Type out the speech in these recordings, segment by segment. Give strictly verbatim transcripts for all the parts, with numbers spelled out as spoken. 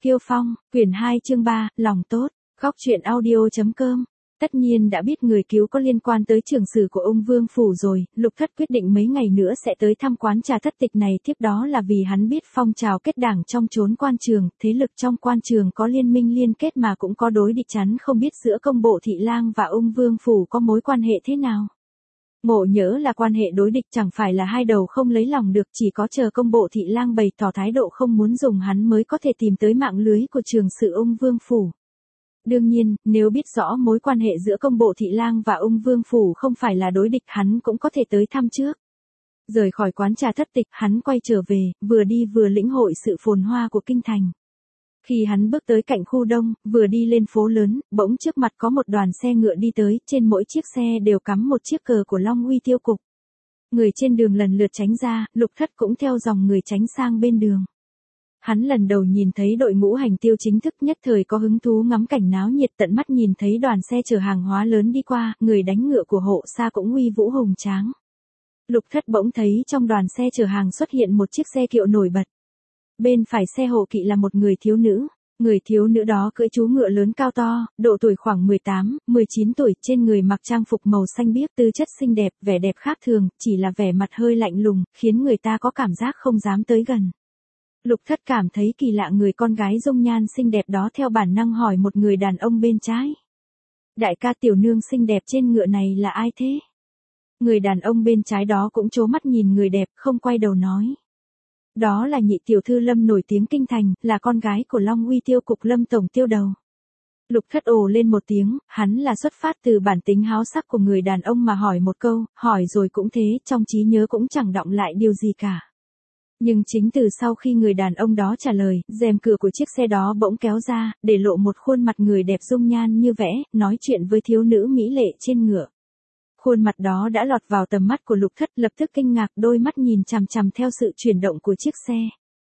Kiêu Phong, quyển hai chương ba, lòng tốt, góc truyện audio.com. Tất nhiên đã biết người cứu có liên quan tới trường sử của ông Vương Phủ rồi, Lục Thất quyết định mấy ngày nữa sẽ tới thăm quán trà thất tịch này, tiếp đó là vì hắn biết phong trào kết đảng trong chốn quan trường, thế lực trong quan trường có liên minh liên kết mà cũng có đối địch, chắn không biết giữa công bộ Thị Lang và ông Vương Phủ có mối quan hệ thế nào. Ngộ nhỡ là quan hệ đối địch, chẳng phải là hai đầu không lấy lòng được, chỉ có chờ công bộ Thị Lang bày tỏ thái độ không muốn dùng hắn mới có thể tìm tới mạng lưới của trường sử ông Vương Phủ. Đương nhiên, nếu biết rõ mối quan hệ giữa công bộ Thị Lang và ông Vương Phủ không phải là đối địch, hắn cũng có thể tới thăm trước. Rời khỏi quán trà thất tịch, hắn quay trở về, vừa đi vừa lĩnh hội sự phồn hoa của kinh thành. Khi hắn bước tới cạnh khu đông, vừa đi lên phố lớn, bỗng trước mặt có một đoàn xe ngựa đi tới, trên mỗi chiếc xe đều cắm một chiếc cờ của Long Uy Tiêu Cục. Người trên đường lần lượt tránh ra, Lục Thất cũng theo dòng người tránh sang bên đường. Hắn lần đầu nhìn thấy đội ngũ hành tiêu chính thức, nhất thời có hứng thú ngắm cảnh náo nhiệt, tận mắt nhìn thấy đoàn xe chở hàng hóa lớn đi qua, người đánh ngựa của hộ xa cũng uy vũ hùng tráng. Lục Thất bỗng thấy trong đoàn xe chở hàng xuất hiện một chiếc xe kiệu nổi bật. Bên phải xe hộ kỵ là một người thiếu nữ, người thiếu nữ đó cưỡi chú ngựa lớn cao to, độ tuổi khoảng mười tám, mười chín tuổi, trên người mặc trang phục màu xanh biếc, tư chất xinh đẹp, vẻ đẹp khác thường, chỉ là vẻ mặt hơi lạnh lùng, khiến người ta có cảm giác không dám tới gần. Lục Thất cảm thấy kỳ lạ, người con gái dung nhan xinh đẹp đó theo bản năng hỏi một người đàn ông bên trái. Đại ca, tiểu nương xinh đẹp trên ngựa này là ai thế? Người đàn ông bên trái đó cũng trố mắt nhìn người đẹp, không quay đầu nói. Đó là nhị tiểu thư Lâm nổi tiếng kinh thành, là con gái của Long Uy Tiêu Cục Lâm tổng tiêu đầu. Lục Thất ồ lên một tiếng, hắn là xuất phát từ bản tính háo sắc của người đàn ông mà hỏi một câu, hỏi rồi cũng thế, trong trí nhớ cũng chẳng đọng lại điều gì cả. Nhưng chính từ sau khi người đàn ông đó trả lời, rèm cửa của chiếc xe đó bỗng kéo ra, để lộ một khuôn mặt người đẹp dung nhan như vẽ, nói chuyện với thiếu nữ mỹ lệ trên ngựa. Khuôn mặt đó đã lọt vào tầm mắt của Lục Thất, lập tức kinh ngạc, đôi mắt nhìn chằm chằm theo sự chuyển động của chiếc xe.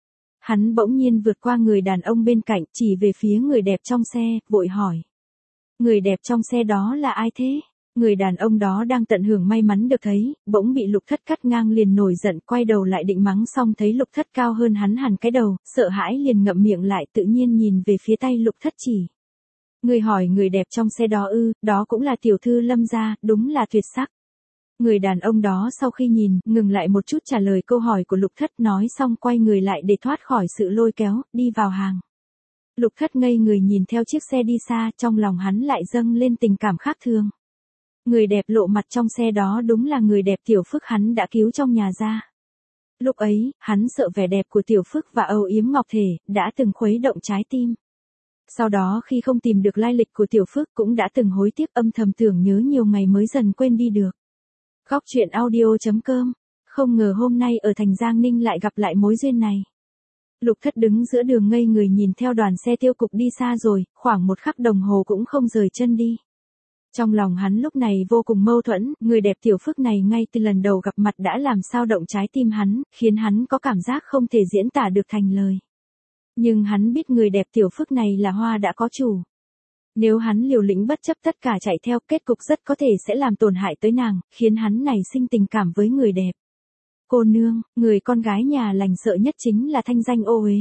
Hắn bỗng nhiên vượt qua người đàn ông bên cạnh, chỉ về phía người đẹp trong xe, vội hỏi. Người đẹp trong xe đó là ai thế? Người đàn ông đó đang tận hưởng may mắn được thấy, bỗng bị Lục Thất cắt ngang liền nổi giận, quay đầu lại định mắng, xong thấy Lục Thất cao hơn hắn hẳn cái đầu, sợ hãi liền ngậm miệng lại, tự nhiên nhìn về phía tay Lục Thất chỉ. Người hỏi người đẹp trong xe đó ư? Đó cũng là tiểu thư Lâm gia, đúng là tuyệt sắc. Người đàn ông đó sau khi nhìn, ngừng lại một chút trả lời câu hỏi của Lục Thất, nói xong quay người lại để thoát khỏi sự lôi kéo, đi vào hàng. Lục Thất ngây người nhìn theo chiếc xe đi xa, trong lòng hắn lại dâng lên tình cảm khác thường. Người đẹp lộ mặt trong xe đó đúng là người đẹp Tiểu Phức hắn đã cứu trong nhà ra. Lúc ấy, hắn sợ vẻ đẹp của Tiểu Phức và âu yếm ngọc thể, đã từng khuấy động trái tim. Sau đó khi không tìm được lai lịch của Tiểu Phức cũng đã từng hối tiếc, âm thầm tưởng nhớ nhiều ngày mới dần quên đi được. Góc truyện audio.com. Không ngờ hôm nay ở thành Giang Ninh lại gặp lại mối duyên này. Lục Thất đứng giữa đường ngây người nhìn theo đoàn xe Tiêu Cục đi xa rồi, khoảng một khắc đồng hồ cũng không rời chân đi. Trong lòng hắn lúc này vô cùng mâu thuẫn, người đẹp Tiểu Phức này ngay từ lần đầu gặp mặt đã làm sao động trái tim hắn, khiến hắn có cảm giác không thể diễn tả được thành lời. Nhưng hắn biết người đẹp Tiểu Phức này là hoa đã có chủ. Nếu hắn liều lĩnh bất chấp tất cả chạy theo, kết cục rất có thể sẽ làm tổn hại tới nàng, khiến hắn nảy sinh tình cảm với người đẹp. Cô nương, người con gái nhà lành sợ nhất chính là thanh danh ô uế.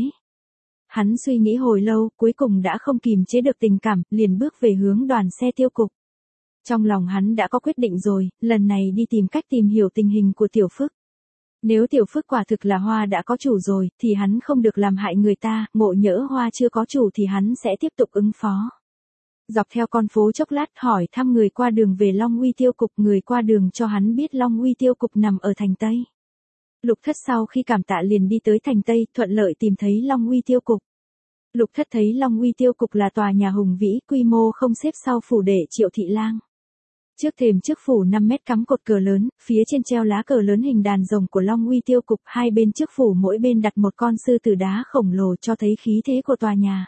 Hắn suy nghĩ hồi lâu, cuối cùng đã không kìm chế được tình cảm, liền bước về hướng đoàn xe Tiêu Cục. Trong lòng hắn đã có quyết định rồi, lần này đi tìm cách tìm hiểu tình hình của Tiểu Phức. Nếu Tiểu Phức quả thực là hoa đã có chủ rồi, thì hắn không được làm hại người ta, ngộ nhỡ hoa chưa có chủ thì hắn sẽ tiếp tục ứng phó. Dọc theo con phố chốc lát hỏi thăm người qua đường về Long Uy Tiêu Cục, người qua đường cho hắn biết Long Uy Tiêu Cục nằm ở thành Tây. Lục Thất sau khi cảm tạ liền đi tới thành Tây, thuận lợi tìm thấy Long Uy Tiêu Cục. Lục Thất thấy Long Uy Tiêu Cục là tòa nhà hùng vĩ, quy mô không xếp sau phủ đệ Triệu Thị Lang. Trước thềm trước phủ năm mét cắm cột cờ lớn, phía trên treo lá cờ lớn hình đàn rồng của Long Uy Tiêu Cục, hai bên trước phủ mỗi bên đặt một con sư tử đá khổng lồ cho thấy khí thế của tòa nhà.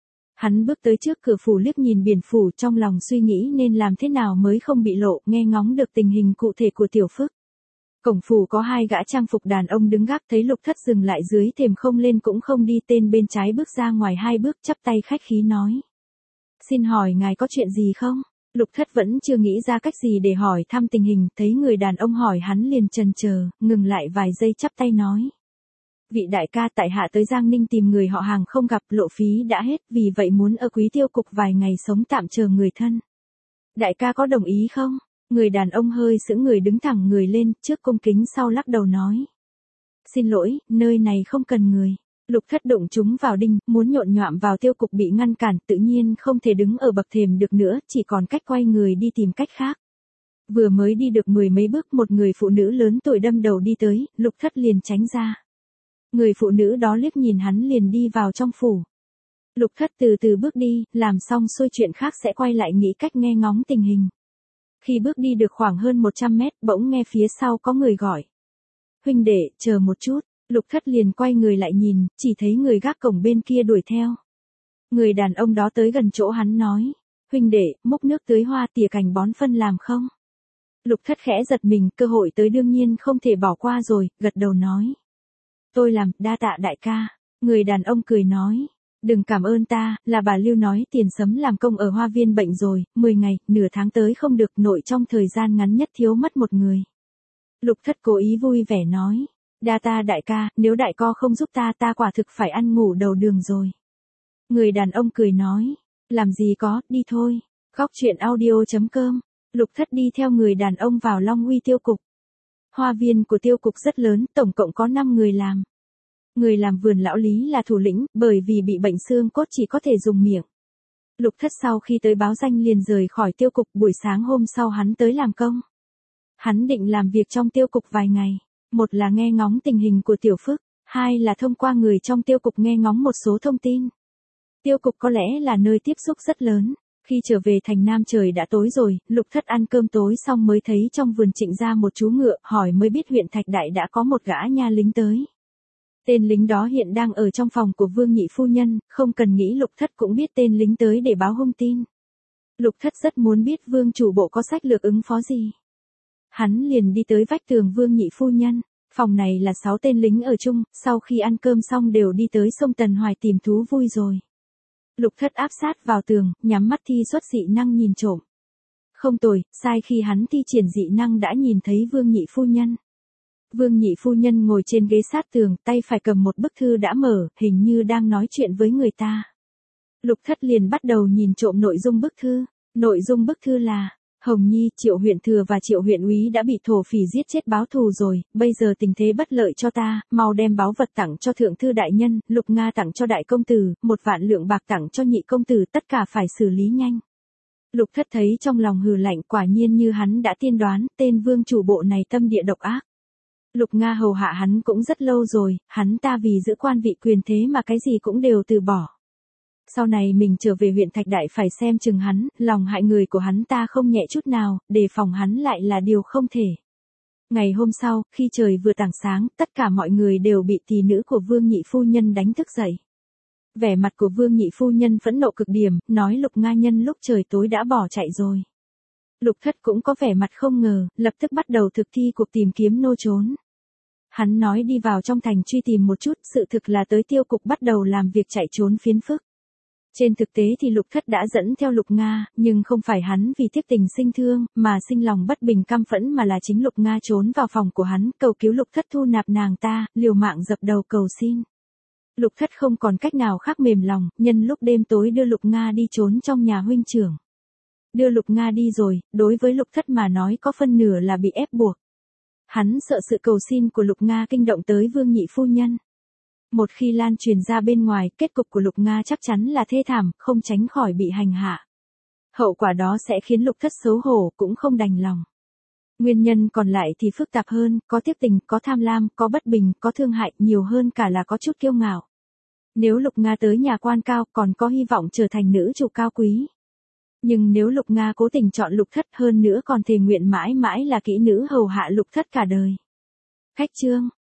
Hắn bước tới trước cửa phủ liếc nhìn biển phủ, trong lòng suy nghĩ nên làm thế nào mới không bị lộ, nghe ngóng được tình hình cụ thể của Tiểu Phức. Cổng phủ có hai gã trang phục đàn ông đứng gác, thấy Lục Thất dừng lại dưới thềm không lên cũng không đi, tên bên trái bước ra ngoài hai bước, chắp tay khách khí nói. Xin hỏi ngài có chuyện gì không? Lục Thất vẫn chưa nghĩ ra cách gì để hỏi thăm tình hình, thấy người đàn ông hỏi hắn liền chần chờ, ngừng lại vài giây chắp tay nói. Vị đại ca, tại hạ tới Giang Ninh tìm người họ Hàng không gặp, lộ phí đã hết, vì vậy muốn ở Quý Tiêu Cục vài ngày sống tạm chờ người thân. Đại ca có đồng ý không? Người đàn ông hơi sững người đứng thẳng người lên, trước cung kính sau lắc đầu nói. Xin lỗi, nơi này không cần người. Lục Thất đụng chúng vào đinh, muốn nhộn nhọạm vào Tiêu Cục bị ngăn cản, tự nhiên không thể đứng ở bậc thềm được nữa, chỉ còn cách quay người đi tìm cách khác. Vừa mới đi được mười mấy bước, một người phụ nữ lớn tuổi đâm đầu đi tới, Lục Thất liền tránh ra. Người phụ nữ đó liếc nhìn hắn liền đi vào trong phủ. Lục Thất từ từ bước đi, làm xong xuôi chuyện khác sẽ quay lại nghĩ cách nghe ngóng tình hình. Khi bước đi được khoảng hơn một trăm mét, bỗng nghe phía sau có người gọi. Huynh đệ, chờ một chút. Lục Thất liền quay người lại nhìn, chỉ thấy người gác cổng bên kia đuổi theo. Người đàn ông đó tới gần chỗ hắn nói. Huynh đệ, múc nước tưới hoa tỉa cành bón phân làm không? Lục Thất khẽ giật mình, cơ hội tới đương nhiên không thể bỏ qua rồi, gật đầu nói. Tôi làm, đa tạ đại ca. Người đàn ông cười nói. Đừng cảm ơn ta, là bà Lưu nói tiền sấm làm công ở hoa viên bệnh rồi, mười ngày, nửa tháng tới không được, nội trong thời gian ngắn nhất thiếu mất một người. Lục Thất cố ý vui vẻ nói. Đa ta đại ca, nếu đại co không giúp ta ta quả thực phải ăn ngủ đầu đường rồi. Người đàn ông cười nói. Làm gì có, đi thôi. Góc truyện audio chấm com. Lục Thất đi theo người đàn ông vào Long Uy Tiêu Cục. Hoa viên của Tiêu Cục rất lớn, tổng cộng có năm người làm. Người làm vườn lão Lý là thủ lĩnh, bởi vì bị bệnh xương cốt chỉ có thể dùng miệng. Lục Thất sau khi tới báo danh liền rời khỏi Tiêu Cục, buổi sáng hôm sau hắn tới làm công. Hắn định làm việc trong Tiêu Cục vài ngày. Một là nghe ngóng tình hình của Tiểu Phước, hai là thông qua người trong Tiêu Cục nghe ngóng một số thông tin. Tiêu Cục có lẽ là nơi tiếp xúc rất lớn. Khi trở về thành Nam trời đã tối rồi, Lục Thất ăn cơm tối xong mới thấy trong vườn Trịnh ra một chú ngựa, hỏi mới biết huyện Thạch Đại đã có một gã nha lính tới. Tên lính đó hiện đang ở trong phòng của Vương Nhị phu nhân, không cần nghĩ Lục Thất cũng biết tên lính tới để báo hung tin. Lục Thất rất muốn biết Vương chủ bộ có sách lược ứng phó gì. Hắn liền đi tới vách tường Vương Nhị phu nhân, phòng này là sáu tên lính ở chung, sau khi ăn cơm xong đều đi tới sông Tần Hoài tìm thú vui rồi. Lục Thất áp sát vào tường, nhắm mắt thi xuất dị năng nhìn trộm. Không tồi, sai khi hắn thi triển dị năng đã nhìn thấy Vương Nhị phu nhân. Vương Nhị phu nhân ngồi trên ghế sát tường, tay phải cầm một bức thư đã mở, hình như đang nói chuyện với người ta. Lục Thất liền bắt đầu nhìn trộm nội dung bức thư. Nội dung bức thư là: Hồng Nhi, Triệu huyện thừa và Triệu huyện úy đã bị thổ phỉ giết chết báo thù rồi, bây giờ tình thế bất lợi cho ta, mau đem báu vật tặng cho thượng thư đại nhân, Lục Nga tặng cho đại công tử, một vạn lượng bạc tặng cho nhị công tử, tất cả phải xử lý nhanh. Lục Thất thấy trong lòng hừ lạnh, quả nhiên như hắn đã tiên đoán, tên Vương chủ bộ này tâm địa độc ác. Lục Nga hầu hạ hắn cũng rất lâu rồi, hắn ta vì giữ quan vị quyền thế mà cái gì cũng đều từ bỏ. Sau này mình trở về huyện Thạch Đại phải xem chừng hắn, lòng hại người của hắn ta không nhẹ chút nào, đề phòng hắn lại là điều không thể. Ngày hôm sau, khi trời vừa tảng sáng, tất cả mọi người đều bị tỷ nữ của Vương Nhị phu nhân đánh thức dậy. Vẻ mặt của Vương Nhị phu nhân phẫn nộ cực điểm, nói Lục Nga nhân lúc trời tối đã bỏ chạy rồi. Lục Thất cũng có vẻ mặt không ngờ, lập tức bắt đầu thực thi cuộc tìm kiếm nô trốn. Hắn nói đi vào trong thành truy tìm một chút, sự thực là tới Tiêu Cục bắt đầu làm việc chạy trốn phiến phức. Trên thực tế thì Lục Thất đã dẫn theo Lục Nga, nhưng không phải hắn vì tiếc tình sinh thương, mà sinh lòng bất bình căm phẫn mà là chính Lục Nga trốn vào phòng của hắn, cầu cứu Lục Thất thu nạp nàng ta, liều mạng dập đầu cầu xin. Lục Thất không còn cách nào khác mềm lòng, nhân lúc đêm tối đưa Lục Nga đi trốn trong nhà huynh trưởng. Đưa Lục Nga đi rồi, đối với Lục Thất mà nói có phân nửa là bị ép buộc. Hắn sợ sự cầu xin của Lục Nga kinh động tới Vương Nhị phu nhân. Một khi lan truyền ra bên ngoài, kết cục của Lục Nga chắc chắn là thê thảm, không tránh khỏi bị hành hạ. Hậu quả đó sẽ khiến Lục Thất xấu hổ, cũng không đành lòng. Nguyên nhân còn lại thì phức tạp hơn, có tiếc tình, có tham lam, có bất bình, có thương hại, nhiều hơn cả là có chút kiêu ngạo. Nếu Lục Nga tới nhà quan cao, còn có hy vọng trở thành nữ chủ cao quý. Nhưng nếu Lục Nga cố tình chọn Lục Thất, hơn nữa còn thề nguyện mãi mãi là kỹ nữ hầu hạ Lục Thất cả đời. Khách trương,